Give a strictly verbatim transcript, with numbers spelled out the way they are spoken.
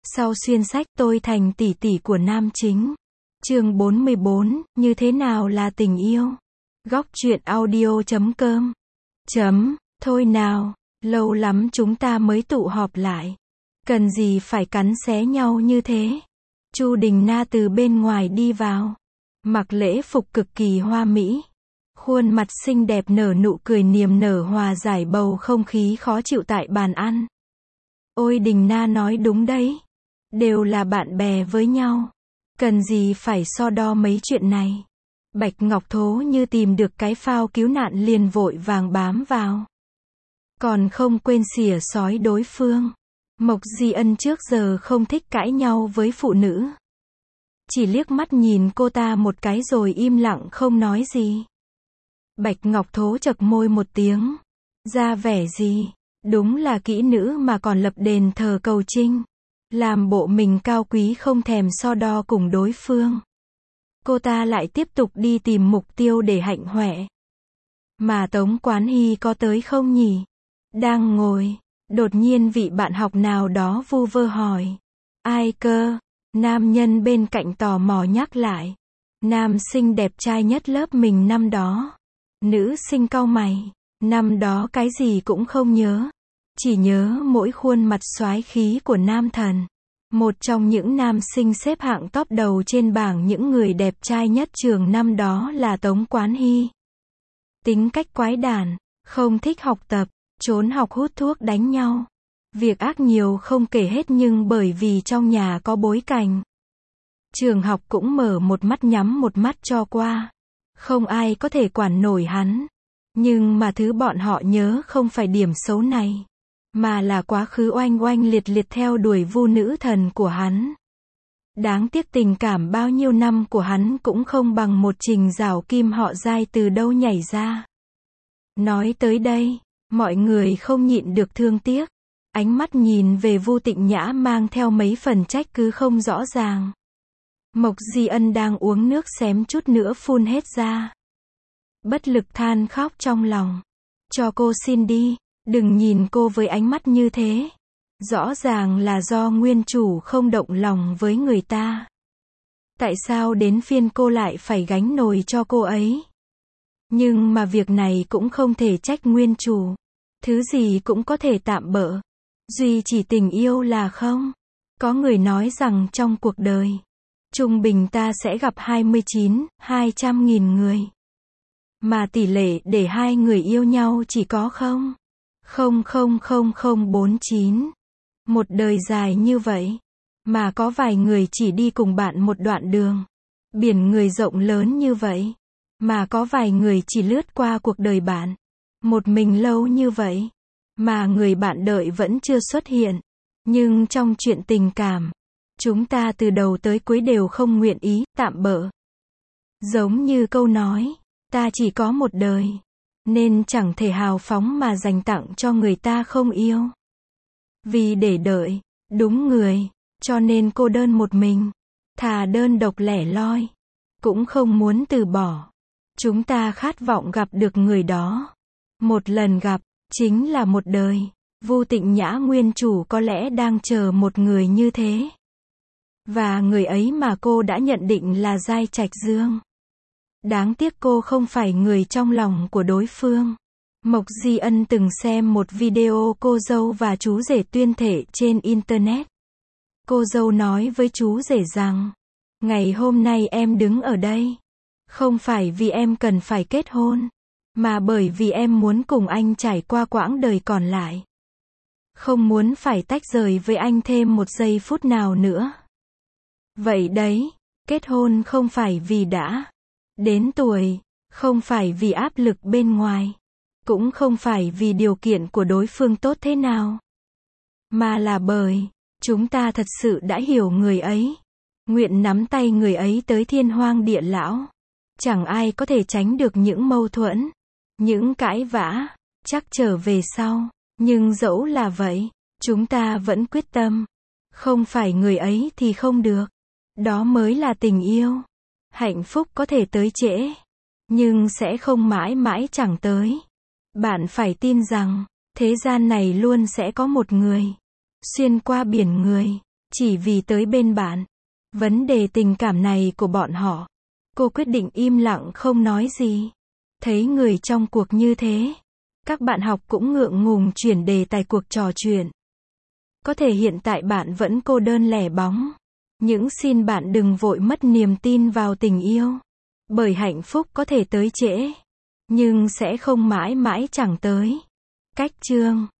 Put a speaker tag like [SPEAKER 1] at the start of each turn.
[SPEAKER 1] Sau xuyên sách tôi thành tỷ tỷ của nam chính. Chương bốn mươi bốn, như thế nào là tình yêu? Góc truyện audio chấm com. Chấm, thôi nào, lâu lắm chúng ta mới tụ họp lại. Cần gì phải cắn xé nhau như thế? Chu Đình Na từ bên ngoài đi vào. Mặc lễ phục cực kỳ hoa mỹ. Khuôn mặt xinh đẹp nở nụ cười niềm nở hòa giải bầu không khí khó chịu tại bàn ăn. Ôi Đình Na nói đúng đấy. Đều là bạn bè với nhau. Cần gì phải so đo mấy chuyện này. Bạch Ngọc Thố như tìm được cái phao cứu nạn liền vội vàng bám vào. Còn không quên xỉa xói đối phương. Mộc Di Ân trước giờ không thích cãi nhau với phụ nữ. Chỉ liếc mắt nhìn cô ta một cái rồi im lặng không nói gì. Bạch Ngọc Thố chật môi một tiếng. Ra vẻ gì? Đúng là kỹ nữ mà còn lập đền thờ cầu trinh. Làm bộ mình cao quý không thèm so đo cùng đối phương. Cô ta lại tiếp tục đi tìm mục tiêu để hạnh hoẹ. Mà Tống Quán Hy có tới không nhỉ? Đang ngồi, đột nhiên vị bạn học nào đó vu vơ hỏi. Ai cơ? Nam nhân bên cạnh tò mò nhắc lại. Nam sinh đẹp trai nhất lớp mình năm đó. Nữ sinh cau mày. Năm đó cái gì cũng không nhớ. Chỉ nhớ mỗi khuôn mặt soái khí của nam thần. Một trong những nam sinh xếp hạng top đầu trên bảng những người đẹp trai nhất trường năm đó là Tống Quán Hy. Tính cách quái đản, không thích học tập, trốn học hút thuốc đánh nhau. Việc ác nhiều không kể hết nhưng bởi vì trong nhà có bối cảnh. Trường học cũng mở một mắt nhắm một mắt cho qua. Không ai có thể quản nổi hắn. Nhưng mà thứ bọn họ nhớ không phải điểm xấu này. Mà là quá khứ oanh oanh liệt liệt theo đuổi vu nữ thần của hắn. Đáng tiếc tình cảm bao nhiêu năm của hắn cũng không bằng một trình rào kim họ Giai từ đâu nhảy ra. Nói tới đây, mọi người không nhịn được thương tiếc. Ánh mắt nhìn về Vu Tịnh Nhã mang theo mấy phần trách cứ không rõ ràng. Mộc Di Ân đang uống nước xém chút nữa phun hết ra. Bất lực than khóc trong lòng. Cho cô xin đi. Đừng nhìn cô với ánh mắt như thế. Rõ ràng là do nguyên chủ không động lòng với người ta. Tại sao đến phiên cô lại phải gánh nồi cho cô ấy? Nhưng mà việc này cũng không thể trách nguyên chủ. Thứ gì cũng có thể tạm bợ. Duy chỉ tình yêu là không. Có người nói rằng trong cuộc đời, trung bình ta sẽ gặp hai mươi chín, hai trăm nghìn người. Mà tỷ lệ để hai người yêu nhau chỉ có không. Không không không không bốn chín. Một đời dài như vậy. Mà có vài người chỉ đi cùng bạn một đoạn đường. Biển người rộng lớn như vậy. Mà có vài người chỉ lướt qua cuộc đời bạn. Một mình lâu như vậy. Mà người bạn đợi vẫn chưa xuất hiện. Nhưng trong chuyện tình cảm, chúng ta từ đầu tới cuối đều không nguyện ý, tạm bợ. Giống như câu nói, ta chỉ có một đời. Nên chẳng thể hào phóng mà dành tặng cho người ta không yêu. Vì để đợi, đúng người, cho nên cô đơn một mình. Thà đơn độc lẻ loi. Cũng không muốn từ bỏ. Chúng ta khát vọng gặp được người đó. Một lần gặp, chính là một đời. Vu Tịnh Nhã nguyên chủ có lẽ đang chờ một người như thế. Và người ấy mà cô đã nhận định là Giai Trạch Dương. Đáng tiếc cô không phải người trong lòng của đối phương. Mộc Di Ân từng xem một video cô dâu và chú rể tuyên thệ trên Internet. Cô dâu nói với chú rể rằng, ngày hôm nay em đứng ở đây. Không phải vì em cần phải kết hôn. Mà bởi vì em muốn cùng anh trải qua quãng đời còn lại. Không muốn phải tách rời với anh thêm một giây phút nào nữa. Vậy đấy, kết hôn không phải vì đã đến tuổi, không phải vì áp lực bên ngoài, cũng không phải vì điều kiện của đối phương tốt thế nào. Mà là bởi, chúng ta thật sự đã hiểu người ấy. Nguyện nắm tay người ấy tới thiên hoang địa lão. Chẳng ai có thể tránh được những mâu thuẫn, những cãi vã, chắc trở về sau. Nhưng dẫu là vậy, chúng ta vẫn quyết tâm. Không phải người ấy thì không được. Đó mới là tình yêu. Hạnh phúc có thể tới trễ, nhưng sẽ không mãi mãi chẳng tới. Bạn phải tin rằng, thế gian này luôn sẽ có một người, xuyên qua biển người, chỉ vì tới bên bạn. Vấn đề tình cảm này của bọn họ. Cô quyết định im lặng không nói gì. Thấy người trong cuộc như thế, các bạn học cũng ngượng ngùng chuyển đề tài cuộc trò chuyện. Có thể hiện tại bạn vẫn cô đơn lẻ bóng. Nhưng xin bạn đừng vội mất niềm tin vào tình yêu. Bởi hạnh phúc có thể tới trễ, nhưng sẽ không mãi mãi chẳng tới. Cách chương